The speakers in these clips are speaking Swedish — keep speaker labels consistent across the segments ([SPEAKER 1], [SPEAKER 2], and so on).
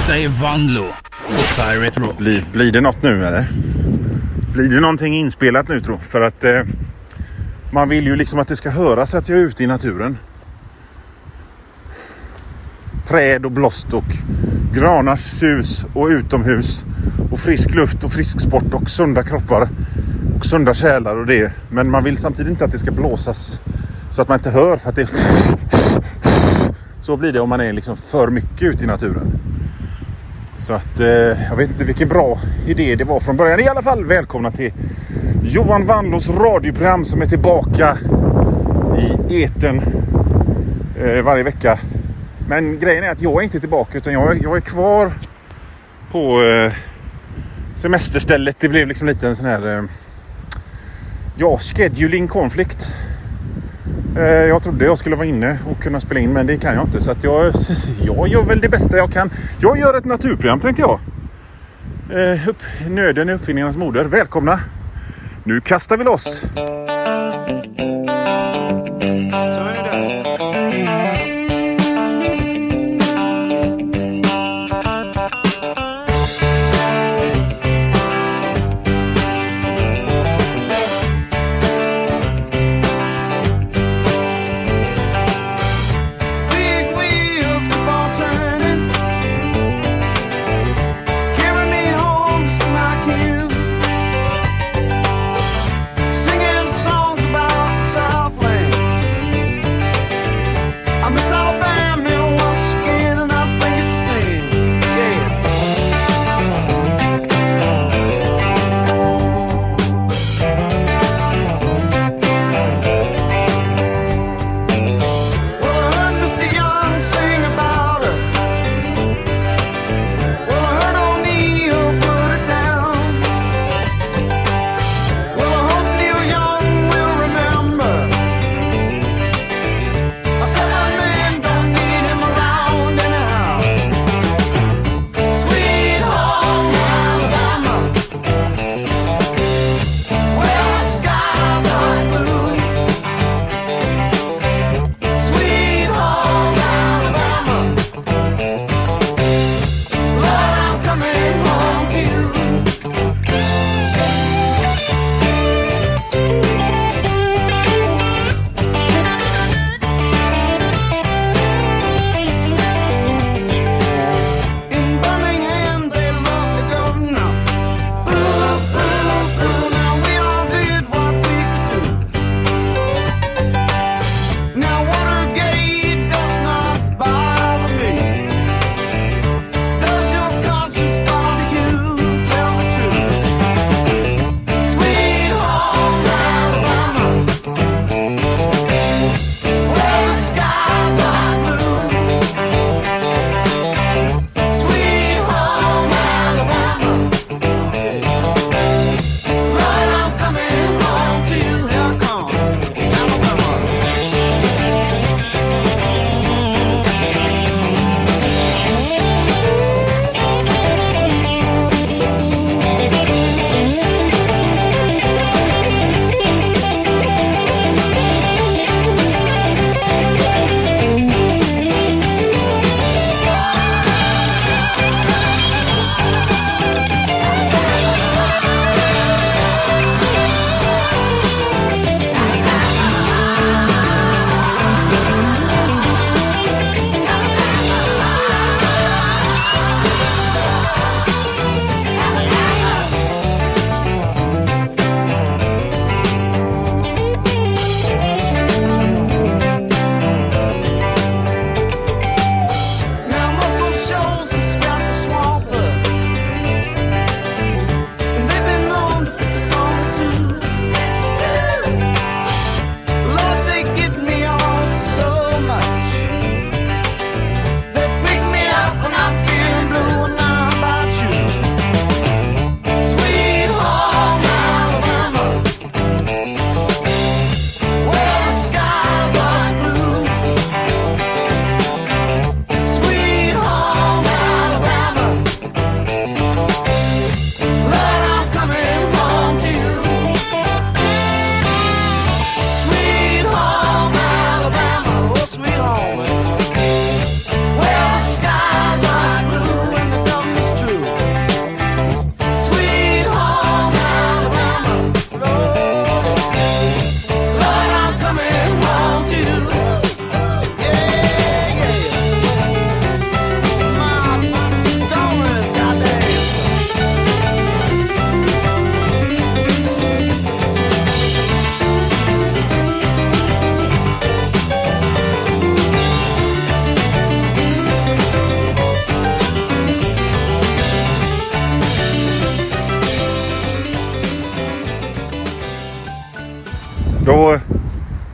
[SPEAKER 1] Detta är Vanlo på Pirate Rock.
[SPEAKER 2] Blir det något nu eller? Blir det någonting inspelat nu tror? För att man vill ju liksom att det ska höras att jag är ute i naturen. Träd och blåst och granars sus och utomhus och frisk luft och frisk sport och sunda kroppar och sunda själar och det. Men man vill samtidigt inte att det ska blåsas så att man inte hör, för att det så blir det om man är liksom för mycket ute i naturen. Så att jag vet inte vilken bra idé det var från början. I alla fall välkomna till Johan Vanlos radioprogram som är tillbaka i etern varje vecka. Men grejen är att jag är inte tillbaka, utan jag är kvar på semesterstället. Det blev liksom lite en sån här scheduling konflikt. Jag trodde jag skulle vara inne och kunna spela in, men det kan jag inte. Så att jag gör väl det bästa jag kan. Jag gör ett naturprogram, tänkte jag. Nöden är uppfinningarnas moder. Välkomna. Nu kastar vi loss.
[SPEAKER 3] Singing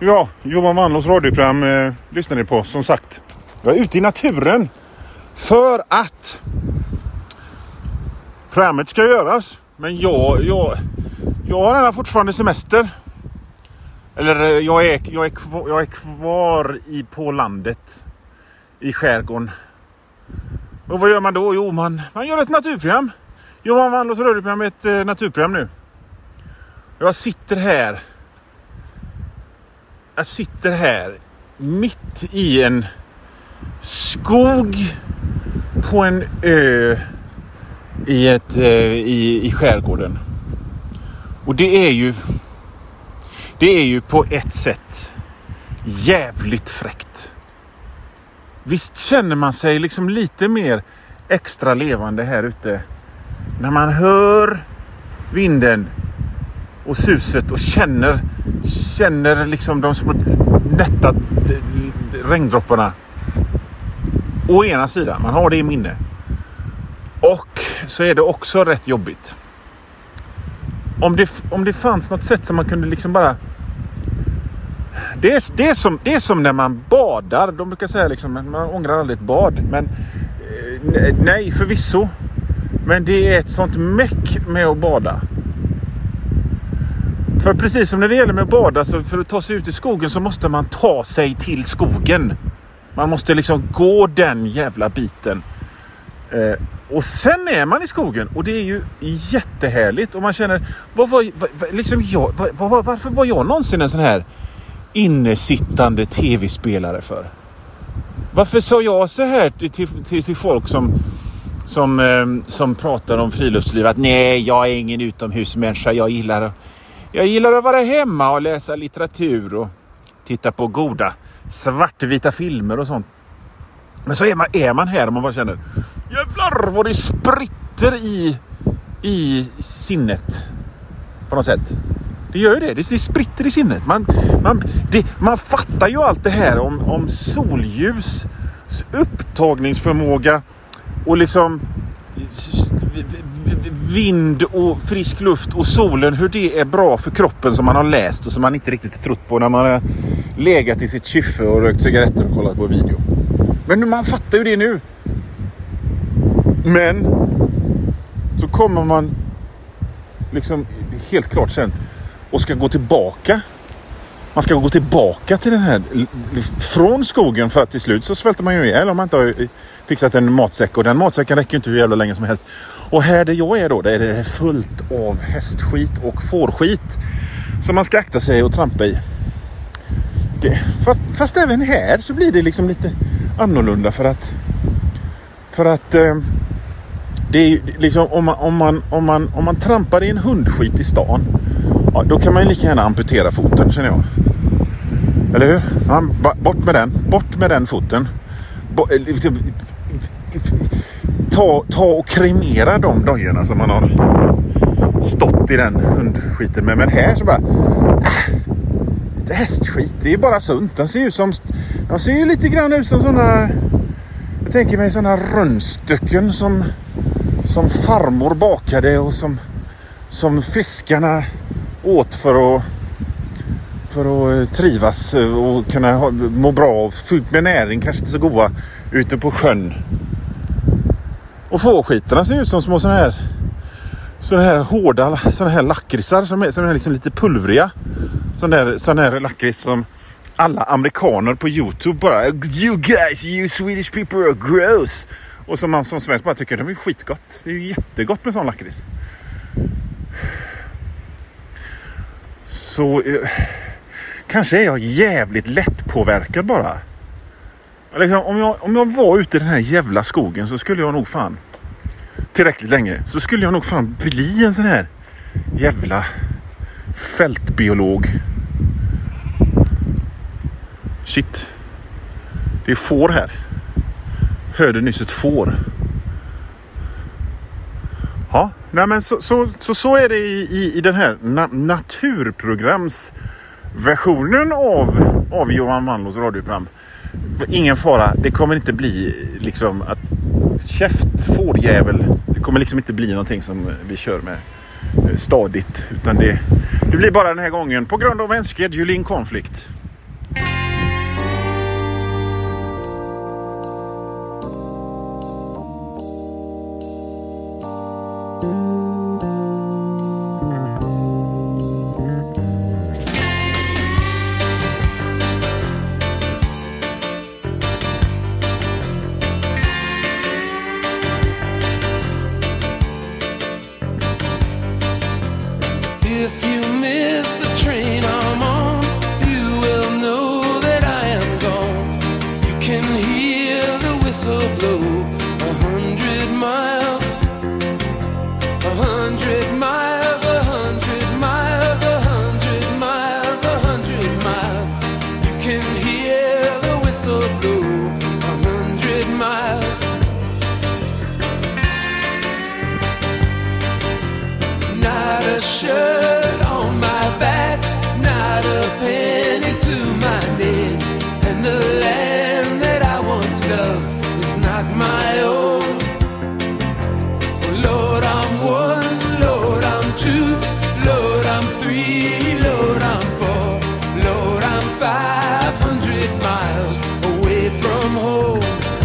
[SPEAKER 2] Ja, Johan Wanlås radioprogram lyssnar ni på. Som sagt, jag är ute i naturen för att programmet ska göras. Men jag har redan fortfarande semester. Eller jag är kvar på landet i skärgården. Och vad gör man då? Jo, man gör ett naturprogram. Johan Wanlås radioprogram är ett naturprogram nu. Jag sitter här mitt i en skog på en ö i skärgården. Och det är ju på ett sätt jävligt fräckt. Visst känner man sig liksom lite mer extra levande här ute när man hör vinden och suset och känner liksom de små nätta regndropparna. Å ena sidan, man har det i minne. Och så är det också rätt jobbigt. Om det fanns något sätt som man kunde liksom bara... Det är som när man badar. De brukar säga liksom, man ångrar aldrig ett bad. Men nej, förvisso. Men det är ett sånt meck med att bada. För precis som när det gäller med att bada, så för att ta sig ut i skogen så måste man ta sig till skogen. Man måste liksom gå den jävla biten. Och sen är man i skogen och det är ju jättehärligt och man känner varför var jag någonsin en sån här innesittande tv-spelare för? Varför sa jag så här till folk som pratar om friluftsliv att nej, jag är ingen utomhusmänniska, jag gillar att vara hemma och läsa litteratur och titta på goda svartvita filmer och sånt. Men så är man här och man bara känner jävlar vad det spritter i sinnet på något sätt. Det gör ju det. Det spritter i sinnet. Man fattar ju allt det här om solljus, upptagningsförmåga och liksom vind och frisk luft och solen, hur det är bra för kroppen som man har läst och som man inte riktigt trott på när man har legat i sitt kyffe och rökt cigaretter och kollat på video. Men man fattar ju det nu. Men så kommer man liksom helt klart sen och ska gå tillbaka. Man ska gå tillbaka till den här från skogen, för att till slut så svälter man ju ihjäl om man inte har fixat en matsäck, och den matsäcken räcker inte hur jävla länge som helst. Och här där jag är då, där är det fullt av hästskit och fårskit som man ska akta sig och trampa i. Fast även här så blir det liksom lite annorlunda för att det är liksom om man trampar i en hundskit i stan, ja, då kan man ju lika gärna amputera foten, känner jag. Eller hur? Ja, bort med den foten. Ta och kremera de dojorna som man har stått i den hundskiten med. Men här så bara lite hästskit, det är bara sunt. De ser ju lite grann ut som såna, jag tänker mig såna rundstycken som farmor bakade och som fiskarna åt för att trivas och kunna må bra och fyllt med näring, kanske inte så goda, ute på sjön. Och fårskitarna ser ut som små såna här hårda såna här lakritsar som är liksom lite pulvriga. Sån här lakrits som alla amerikaner på YouTube bara, you guys, you Swedish people are gross. Och som man som svensk bara tycker de är skitgott. Det är ju jättegott med sån lakrits. Så kanske är jag jävligt lätt påverkad bara. Liksom, om jag var ute i den här jävla skogen så skulle jag nog fan tillräckligt länge, så skulle jag nog fan bli en sån här jävla fältbiolog. Shit. Det är får här. Hörde nyss ett får. Ja, nej men så är det i den här naturprogramsversionen av Johan Wanlås radioprogram. Ingen fara, det kommer inte bli liksom att käft fårjävel. Det kommer liksom inte bli någonting som vi kör med stadigt, utan det blir bara den här gången på grund av en scheduling konflikt.
[SPEAKER 3] If you miss the train I'm on, you will know that I am gone. You can hear the whistle blow 100 miles, 100 miles, 100 miles, 100 miles, 100 miles. You can hear the whistle blow 100 miles. Not a shirt on my back, not a penny to my name, and the land that I once loved is not my own. Oh, Lord, I'm one, Lord, I'm two, Lord, I'm three, Lord, I'm four, Lord, I'm 500 miles away from home.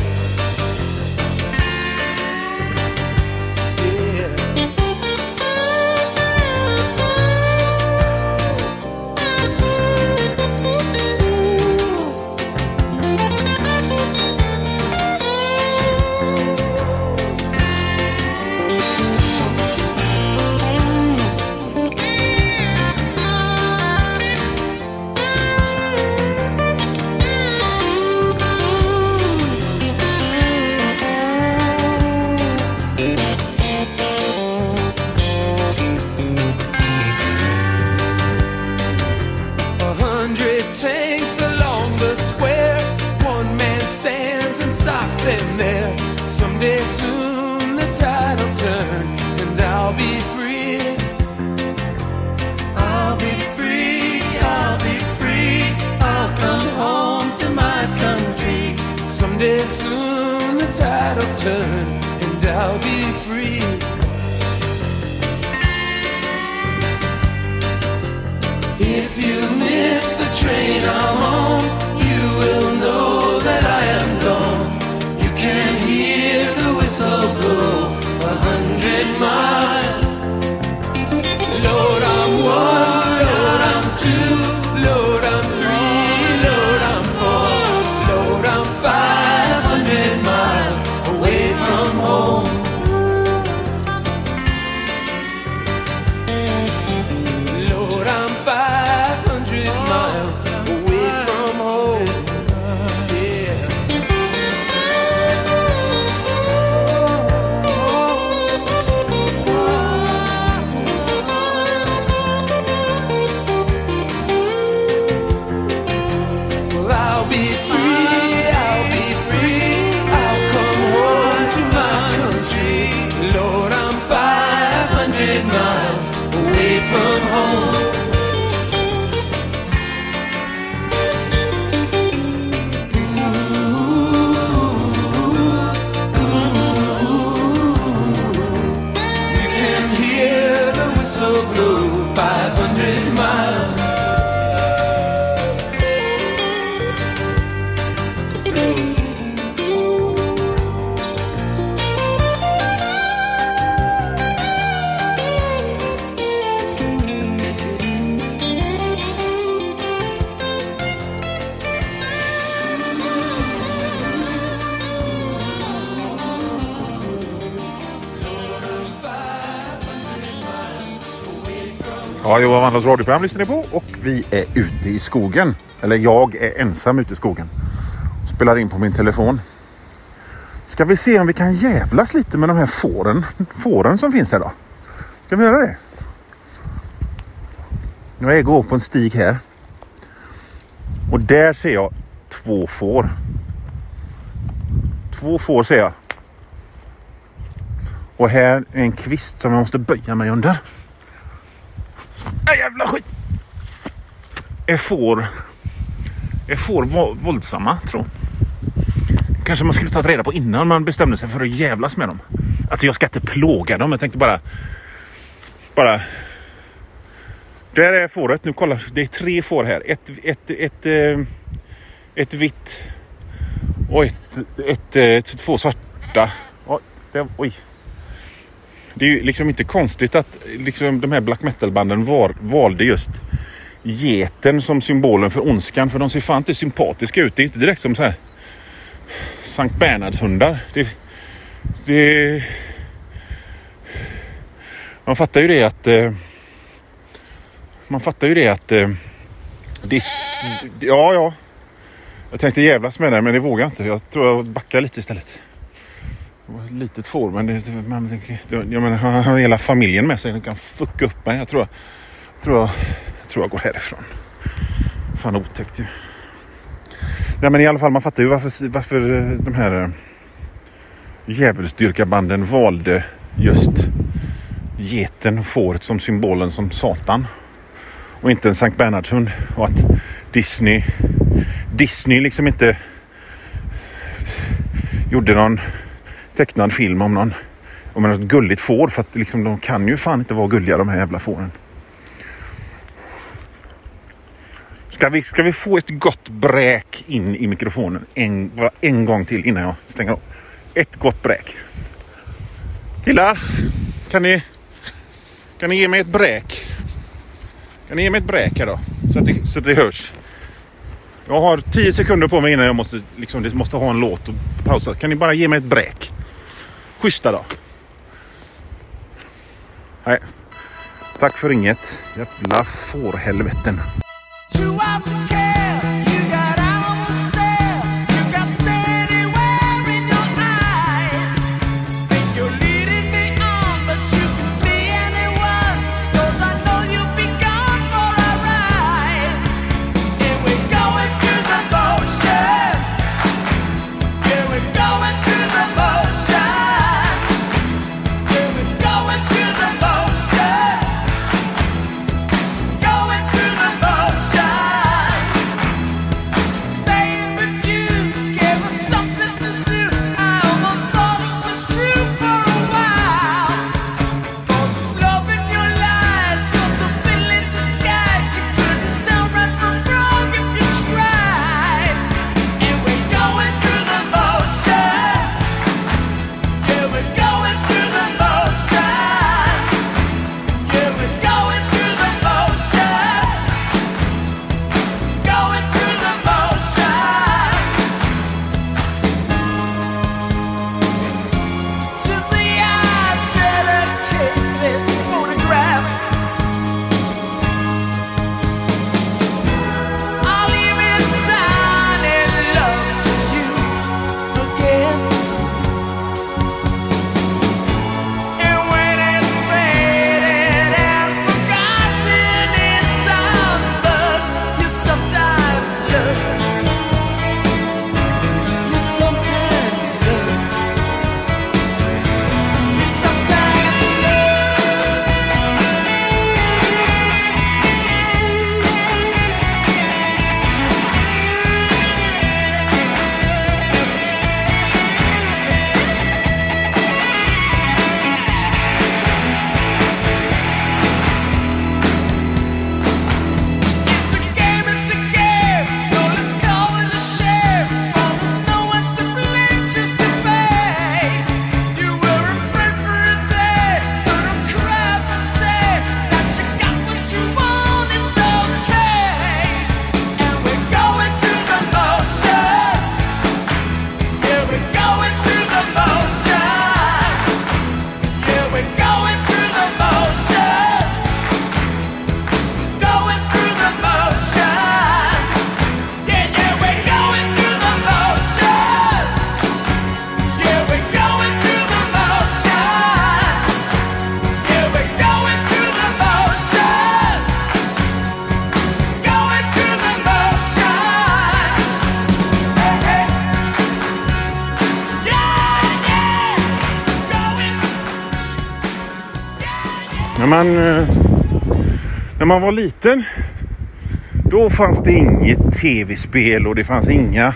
[SPEAKER 3] Tanks along the square, one man stands and stops them there. Someday soon the tide will turn and I'll be free. I'll be free, I'll be free, I'll come home to my country. Someday soon the tide will turn and I'll be free. If you miss the train I'm on, you will know that I am gone. You can hear the whistle blow 100 miles. Lord, I'm one, Lord, I'm two, Lord, I'm three, Lord, I'm four, Lord, I'm 500 miles away from home. Lord, I'm 500 miles away from home. Yeah. Well, I'll be free, I'll be free, I'll come home to my country. Lord, I'm 500 miles away from home. You can hear the whistle blow 500 miles.
[SPEAKER 2] Ja, Johan Wandlers radioprogram lyssnar ni på och vi är ute i skogen. Eller jag är ensam ute i skogen. Spelar in på min telefon. Ska vi se om vi kan jävlas lite med de här fåren som finns här då. Ska vi göra det? Jag går på en stig här. Och där ser jag 2 får. 2 får ser jag. Och här är en kvist som jag måste böja mig under. Jävla skit. Är får våldsamma, tror jag. Kanske man skulle ta reda på innan man bestämde sig för att jävlas med dem. Alltså jag ska inte plåga dem. Jag tänkte bara där är fåret. Nu kolla, det är 3 får här. Ett vitt och 2 svarta. Oj. Det är ju liksom inte konstigt att liksom de här black metal-banden valde just geten som symbolen för ondskan. För de ser fan inte sympatiska ut. Det är inte direkt som så här Sankt Bernhards hundar. Man fattar ju det att ja. Jag tänkte jävlas med det, men det vågar jag inte. Jag tror jag backar lite istället. Det var ett litet får, men jag menar, han har hela familjen med sig. Den kan fucka upp mig. Jag tror jag går härifrån. Fan otäckt ju. Nej, men i alla fall, man fattar ju varför de här djävulsdyrkarbanden valde just geten, fåret som symbolen som satan. Och inte en Sankt Bernhardshund. Och att Disney liksom inte gjorde någon tecknad film om något gulligt får. För att liksom, de kan ju fan inte vara gulliga, de här jävla fåren. Ska vi få ett gott bräk in i mikrofonen en gång till innan jag stänger av? Ett gott bräk. Killar, kan ni ge mig ett bräk? Kan ni ge mig ett bräk här då? Så att det hörs. Jag har 10 sekunder på mig innan jag måste ha en låt och pausa. Kan ni bara ge mig ett bräk? Schyssta då. Nej. Tack för inget. Jävla fårhelveten. När man var liten, då fanns det inget tv-spel och det fanns inga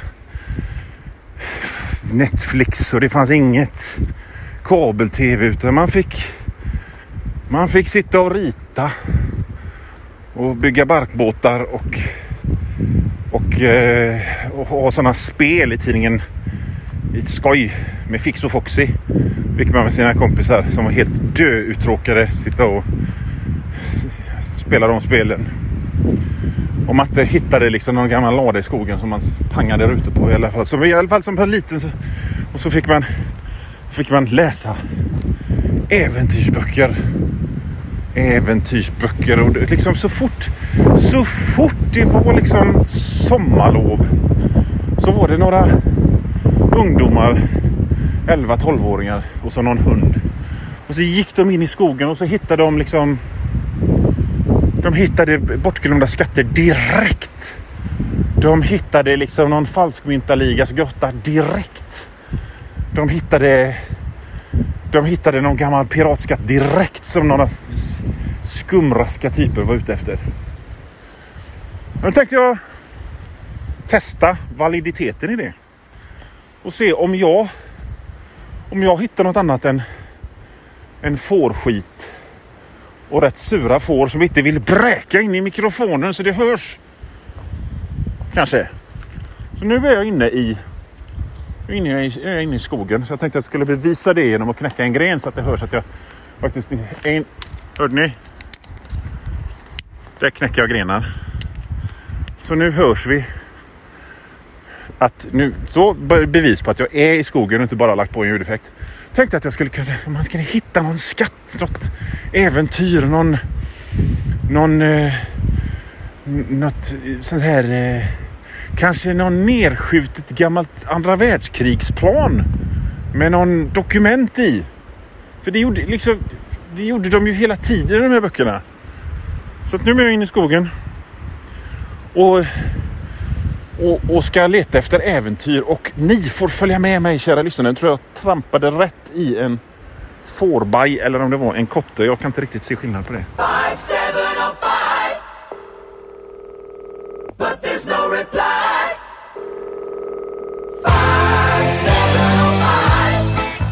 [SPEAKER 2] Netflix och det fanns inget kabel-tv, utan man fick sitta och rita och bygga barkbåtar och ha sådana spel i tidningen ett skoj med Fix och Foxy. Fick man med sina kompisar som var helt uttråkade sitta och spela de spelen. Och Matte hittade liksom någon gammal lada i skogen som man pangade ute på i alla fall. Så i alla fall som på en liten och så fick man läsa äventyrsböcker och liksom så fort det var liksom sommarlov så var det några ungdomar, 11-12-åringar och så någon hund. Och så gick de in i skogen och så hittade de liksom bortglömda skatter direkt. De hittade liksom någon falskmyntaligas grotta direkt. De hittade någon gammal piratskatt direkt som några skumraska typer var ute efter. Nu tänkte jag testa validiteten i det. Och se om jag hittar något annat än en fårskit och rätt sura får som inte vill bräka in i mikrofonen så det hörs. Kanske. Så nu är jag inne i skogen. Så jag tänkte att jag skulle bevisa det genom att knäcka en gren så att det hörs att jag faktiskt hörde ni? Där knäcker jag grenar. Så nu hörs vi att nu så bevis på att jag är i skogen och inte bara lagt på en ljudeffekt. Tänkte att jag skulle kunna, om man skulle hitta någon skatt, något äventyr, något sånt här, kanske någon nerskjutet gammalt andra världskrigsplan med någon dokument i. För det gjorde de ju hela tiden i de här böckerna. Så att nu är jag inne i skogen och ska leta efter äventyr och ni får följa med mig, kära lyssnare. Jag tror jag trampade rätt i en fårbaj eller om det var en kotte. Jag kan inte riktigt se skillnad på det.
[SPEAKER 3] 5705, but there's no reply. 5705.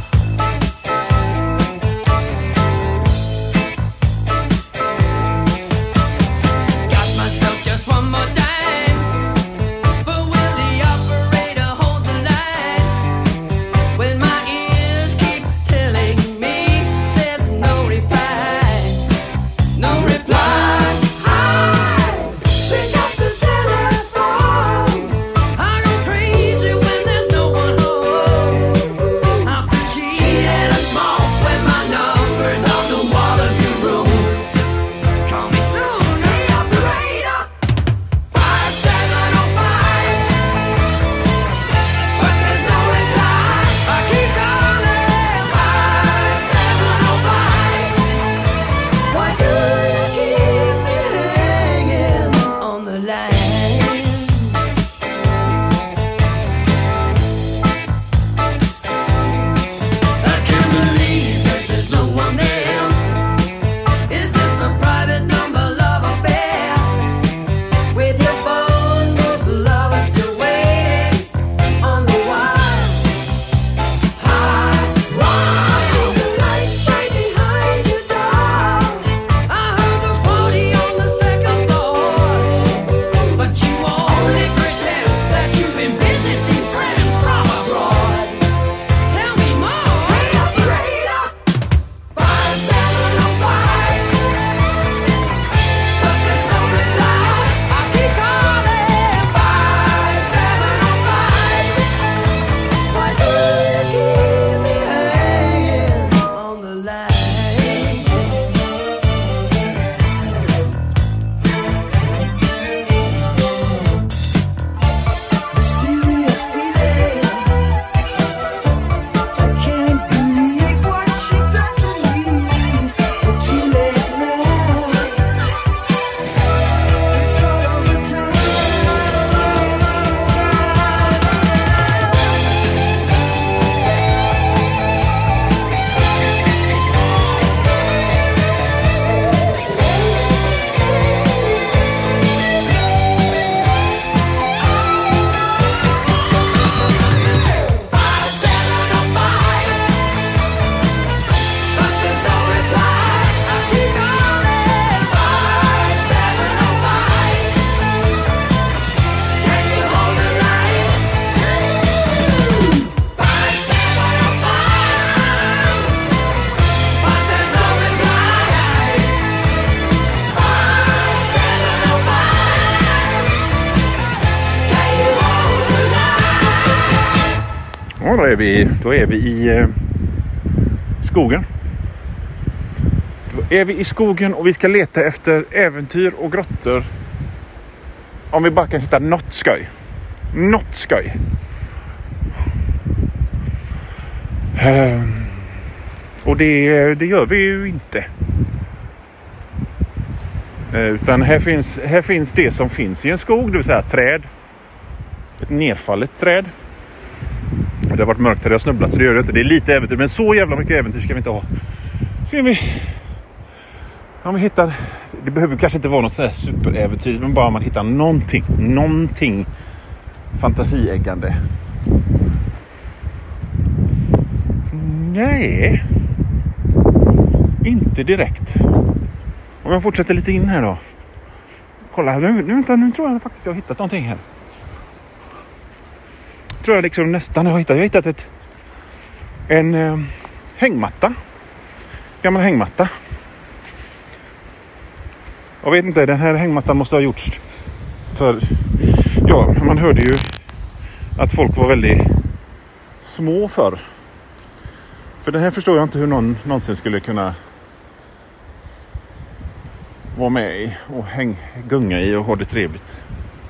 [SPEAKER 3] Got myself just one more dime. But will the operator hold the line when my ears keep telling me there's no reply? No reply.
[SPEAKER 2] Ja, då är vi i skogen. Då är vi i skogen och vi ska leta efter äventyr och grottor. Om vi bara kan hitta något skoj. Något skoj. Och det gör vi ju inte. Utan här finns det som finns i en skog, det vill säga träd. Ett nedfallet träd. Det har varit mörkt där jag snubblat, så det gör det inte. Det är lite äventyr, men så jävla mycket äventyr ska vi inte ha. Ser vi om vi hittar, det behöver kanske inte vara något så här superäventyr, men bara om man hittar någonting fantasieggande. Nej, inte direkt. Om jag fortsätter lite in här då. Kolla, nu tror jag faktiskt jag har hittat någonting här. Tror jag liksom nästan jag har hittat en hängmatta. Gammal hängmatta. Jag vet inte, den här hängmattan måste ha gjorts för, ja, man hörde ju att folk var väldigt små förr. För den här förstår jag inte hur någon någonsin skulle kunna vara med i och gunga i och ha det trevligt.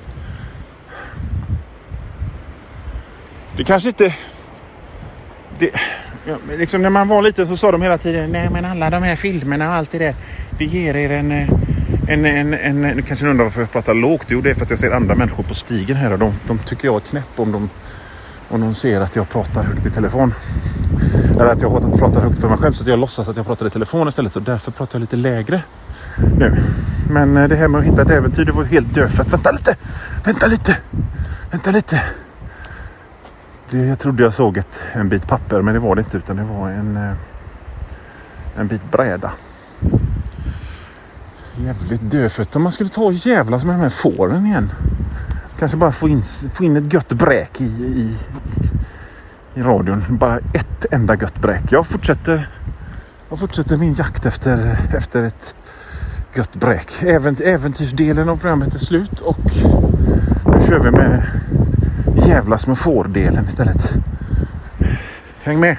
[SPEAKER 2] Det kanske inte liksom när man var lite så sa de hela tiden, nej men alla de här filmerna och allt det där, det ger er nu kanske ni undrar varför jag pratar lågt. Jo, det är för att jag ser andra människor på stigen här och de tycker jag är knäpp om de ser att jag pratar högt i telefon. Eller att jag pratar högt för mig själv, så att jag låtsas att jag pratar i telefon istället, så därför pratar jag lite lägre nu. Men det här med att hitta ett äventyr, det var helt dödfött. Vänta lite. Jag trodde jag såg en bit papper, men det var det inte, utan det var en bit bräda. Jävligt dödfött. Om man skulle ta och jävlas med de här fåren igen. Kanske bara få in ett gött bräk i radion. Bara ett enda gött bräk. Jag fortsätter min jakt efter ett gött bräk. Äventyrsdelen av programmet är slut, och nu kör vi med jävlas med fårdelen istället. Häng med!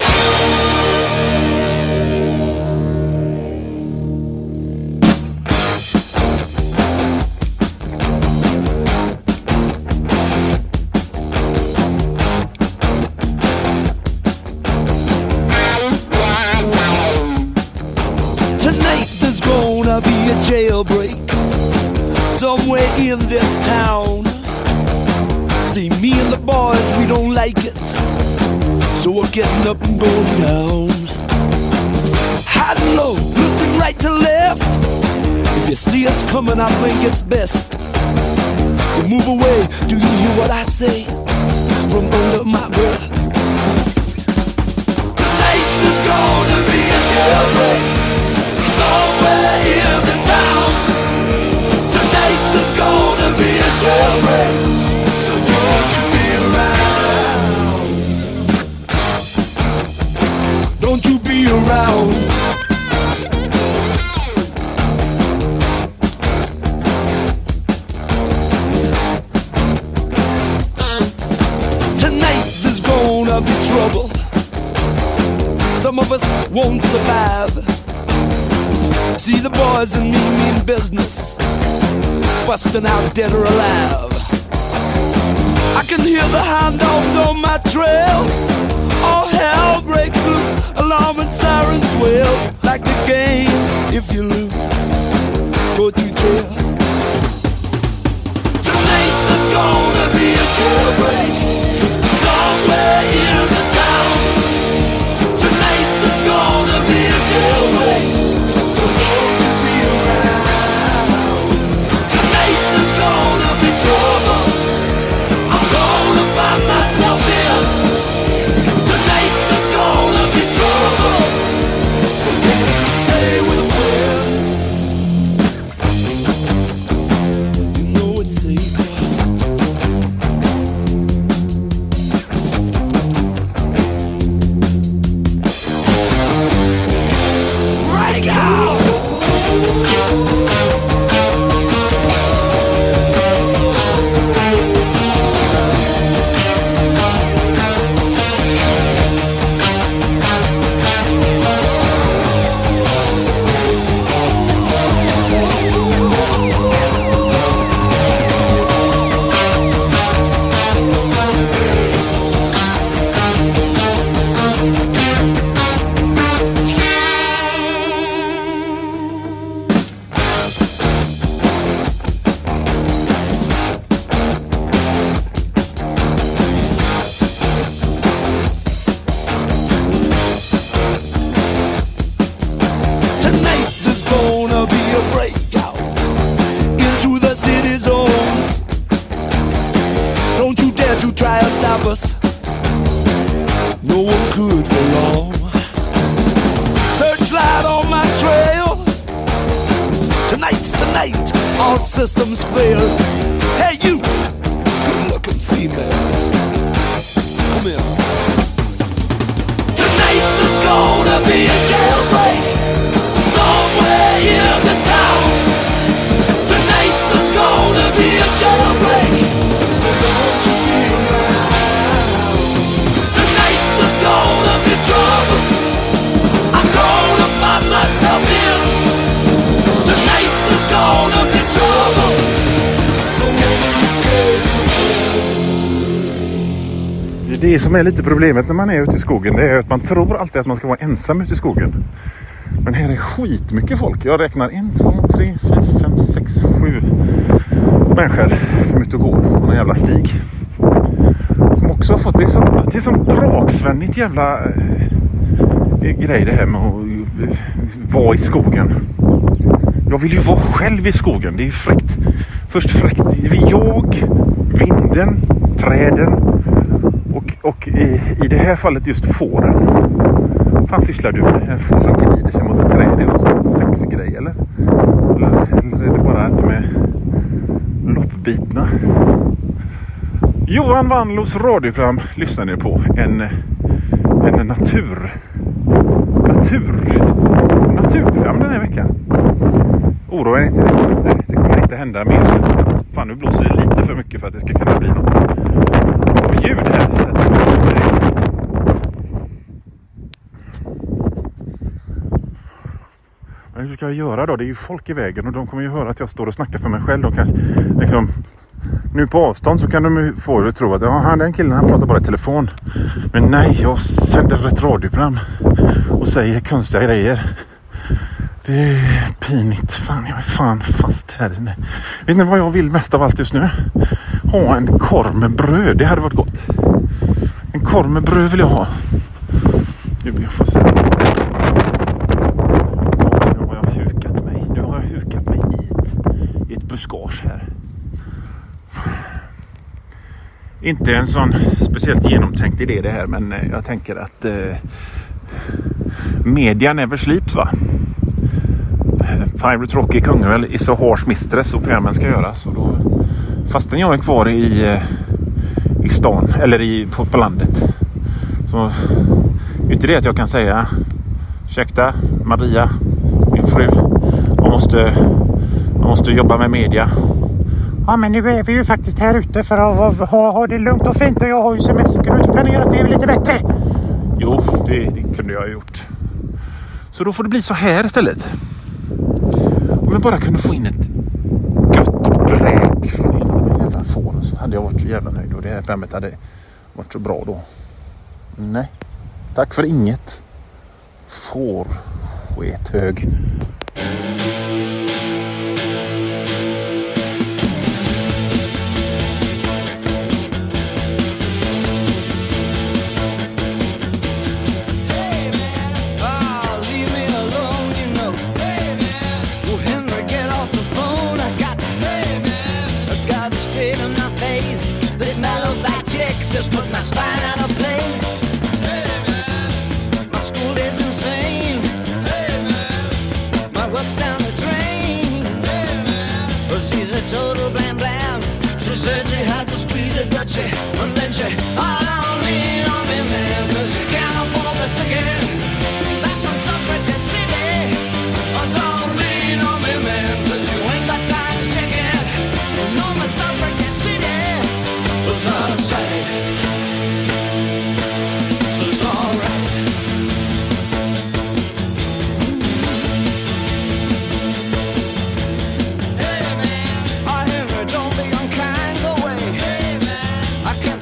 [SPEAKER 3] Jailbreak somewhere in this town. See, me and the boys, we don't like it, so we're getting up and going down. High and low, looking right to left. If you see us coming, I think it's best you move away. Do you hear what I say from under my breath? Tonight there's gonna be a jailbreak somewhere in the town. Tonight there's gonna be a jailbreak, so won't you be around? Don't you be around? Tonight there's gonna be trouble. Some of us won't survive. See, the boys and me mean business, busting out dead or alive. I can hear the hound dogs on my trail. All hell breaks loose, alarm and sirens wail. Like the game, if you lose, go to jail. Tonight there's gonna be a jailbreak somewhere in the town. Tonight there's gonna be a jailbreak, so won't you be around? Tonight there's gonna be trouble. I'm gonna find myself in. Tonight there's gonna be trouble, so stay with a friend. try and stop us. No one could for long. Searchlight on my trail. Tonight's the night. All systems fail. Hey, you, good-looking female. Come here. Tonight there's gonna be a jailbreak somewhere in the town. Tonight there's gonna be a jailbreak, so don't you be around. Tonight there's gonna be trouble. I'm gonna find myself in. Tonight there's gonna be trouble, so don't stay.
[SPEAKER 2] Det som är lite problemet när man är ute i skogen, det är att man tror alltid att man ska vara ensam ute i skogen. Men här är skitmycket folk. Jag räknar 1, 2, 3, 4, 5, 6, 7 människor som är ute och går på någon jävla stig. Som också har fått, det är som dragsvänligt jävla grej det här med att vara i skogen. Jag vill ju vara själv i skogen. Det är ju fräckt. Först fräckt. Jag, vinden, träden och i det här fallet just fåren. Vad fan sysslar du med? Får som glider sig mot ett träd. Det är någon sexig grej eller är det bara att de är loppbitna? Johan Wanlos radioprogram lyssnar ni på. En naturprogram den här veckan. Oroa er inte, det kommer inte hända mer. Fan, nu blåser det lite för mycket för att det ska kunna bli något ljud här. Hur ska jag göra då? Det är ju folk i vägen och de kommer ju höra att jag står och snackar för mig själv. De kan, liksom, nu på avstånd så kan de få det att tro att den killen han pratar bara i telefon. Men nej, jag sänder ett radioprogram och säger konstiga grejer. Det är pinigt. Fan, jag är fan fast här inne. Vet ni vad jag vill mest av allt just nu? Ha en korv med bröd. Det hade varit gott. En korv med bröd vill jag ha. Jag får se. Nu har jag hukat mig i ett buskage här. Inte en sån speciellt genomtänkt idé det här, men jag tänker att media never sleeps, va? Pirate Rock i Kungälv is so harsh mistress och programmen ska göras. Och då, fastän jag är kvar i stan eller på landet, så inte det att jag kan säga ursäkta Maria, min fru, man måste jobba med media.
[SPEAKER 4] Ja, men nu är vi ju faktiskt här ute för att ha det lugnt och fint, och jag har ju semester utplanerat, det är väl lite bättre.
[SPEAKER 2] Jo, det kunde jag ha gjort. Så då får det bli så här istället. Om jag bara kunde få in ett gott bräk från en jävla fåren så hade jag varit så jävla nöjd. Och det här programmet hade varit så bra då. Nej, tack för inget. Får sket hög.
[SPEAKER 3] Just put my spine out of place. Hey man, my school is insane. Hey man, my work's down the drain. Hey man, well, she's a total blam blam. She said she had to squeeze it, but and then she, don't lean on me, man, 'cause you can't afford the ticket. Back from Suffragette City. Don't lean on me, man, 'cause you ain't got time to check it. No, my Suffragette City was out of sight. I can't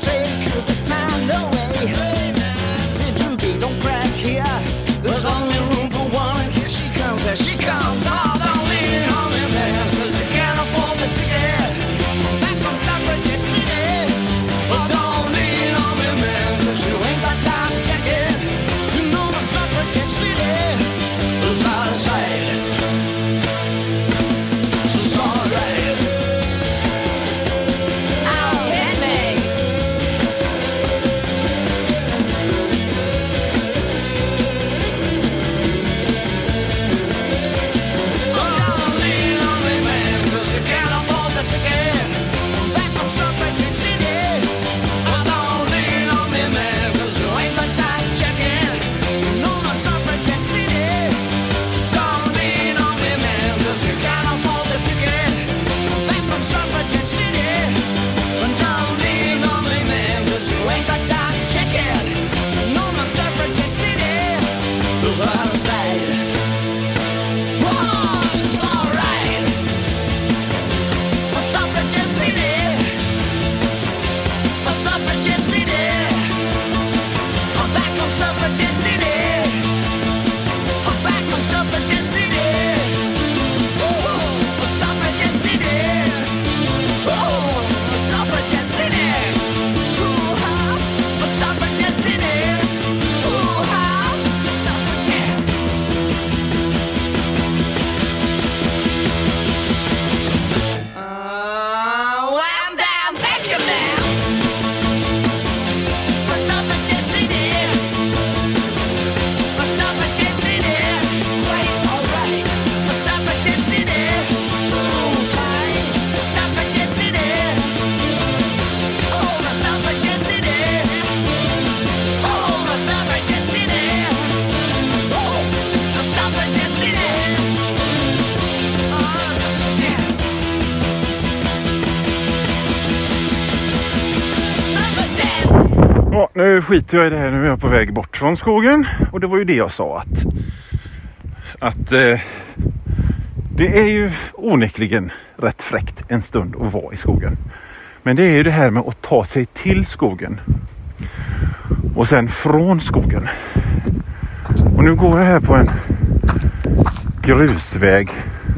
[SPEAKER 2] Ja, nu skiter jag i det här. Nu är jag på väg bort från skogen. Och det var ju det jag sa att det är ju onekligen rätt fräckt en stund att vara i skogen. Men det är ju det här med att ta sig till skogen. Och sen från skogen. Och nu går jag här på en grusväg.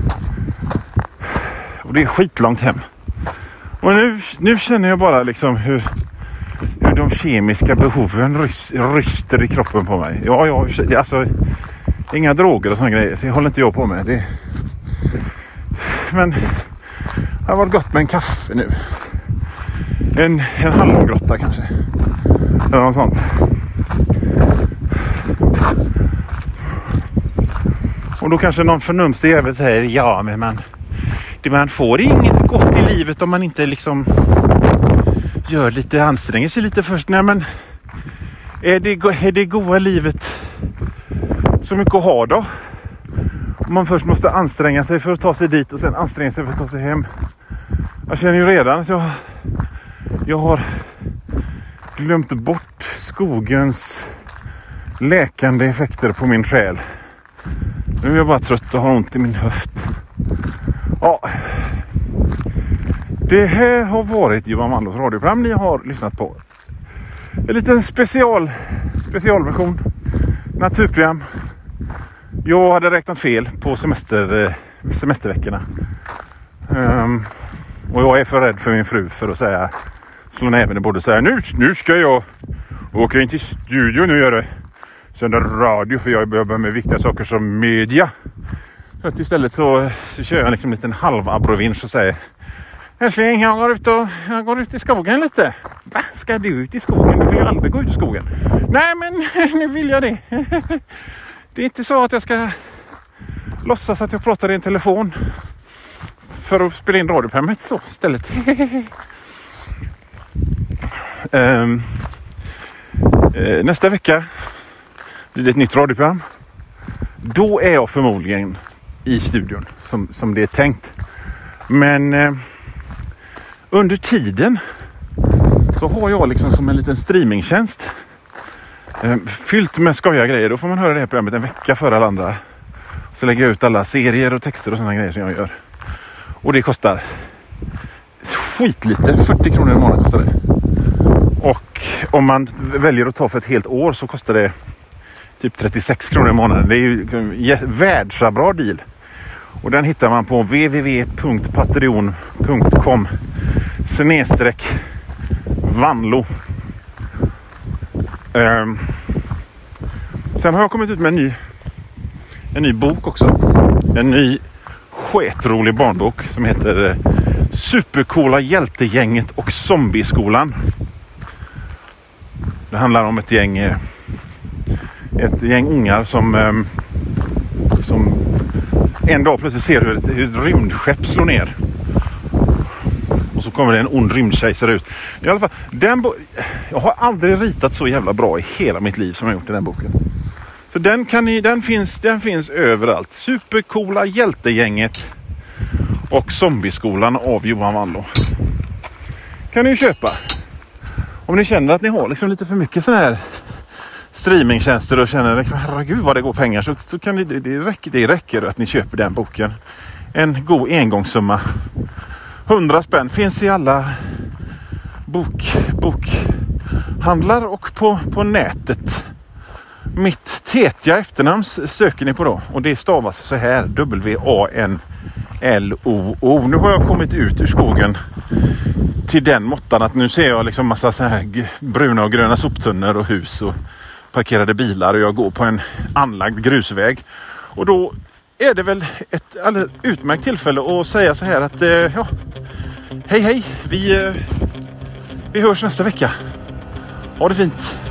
[SPEAKER 2] Och det är skitlångt hem. Och nu känner jag bara liksom hur de kemiska behoven ryster i kroppen på mig. Ja, alltså inga droger och såna grejer. Det håller inte jag på med. Men det har varit gott med en kaffe nu. En hallongrotta kanske. Eller något sånt. Och då kanske någon förnumstig jävel säger ja, men man får inget gott i livet om man inte liksom gör lite, anstränger sig lite först. Nej, men är det goda livet så mycket att ha då? Om man först måste anstränga sig för att ta sig dit och sen anstränga sig för att ta sig hem. Jag känner ju redan att jag har glömt bort skogens läkande effekter på min själ. Nu är jag bara trött och har ont i min höft. Ja. Det här har varit Johan Wandlås radioprogram. Ni har lyssnat på en liten specialversion. Naturprogram. Jag hade räknat fel på semesterveckorna. Och jag är för rädd för min fru för att säga, slå näven i bordet och säga nu ska jag åka in till studion och göra sända radio, för jag jobbar med viktiga saker som media. Så att istället så kör jag liksom en liten halvabrovinsch och säger: älskling, jag går ut i skogen lite. Va? Ska du ut i skogen? Du vill ju aldrig gå ut i skogen. Nej, men nu vill jag det. Det är inte så att jag ska låtsas att jag pratar i en telefon för att spela in radioprogrammet så istället. Nästa vecka blir det ett nytt radioprogram. Då är jag förmodligen i studion som det är tänkt. Men under tiden så har jag liksom som en liten streamingtjänst fyllt med skojiga grejer. Då får man höra det här programmet en vecka före alla andra. Så lägger jag ut alla serier och texter och sådana grejer som jag gör. Och det kostar skitlite, 40 kronor i månaden kostar det. Och om man väljer att ta för ett helt år så kostar det typ 36 kronor i månaden. Det är ju en världsbra deal. Och den hittar man på www.patreon.com/Vanlo. Sen har jag kommit ut med en ny bok också. En ny skitrolig barnbok som heter Supercoola hjältegänget och zombieskolan. Det handlar om ett gäng ungar som en dag plötsligt ser hur ett rymdskepp slår ner. Och så kommer det en ond rymdkejsare ut. I alla fall, jag har aldrig ritat så jävla bra i hela mitt liv som jag gjort i den boken. Så den finns överallt. Supercoola hjältegänget och zombieskolan av Johan Wandlås. Kan ni köpa. Om ni känner att ni har liksom lite för mycket sån här streamingtjänster och känner liksom, herregud vad det går pengar, så kan det räcker att ni köper den boken. En god engångssumma. 100 spänn finns i alla bokhandlar och på nätet. Mitt tetiga efternamn söker ni på då. Och det stavas så här: WANLOO. Nu har jag kommit ut ur skogen till den måttan att nu ser jag liksom massa så här bruna och gröna soptunnor och hus och parkerade bilar, och jag går på en anlagd grusväg. Och då är det väl ett alldeles utmärkt tillfälle att säga så här att hej, vi hörs nästa vecka. Ha det fint.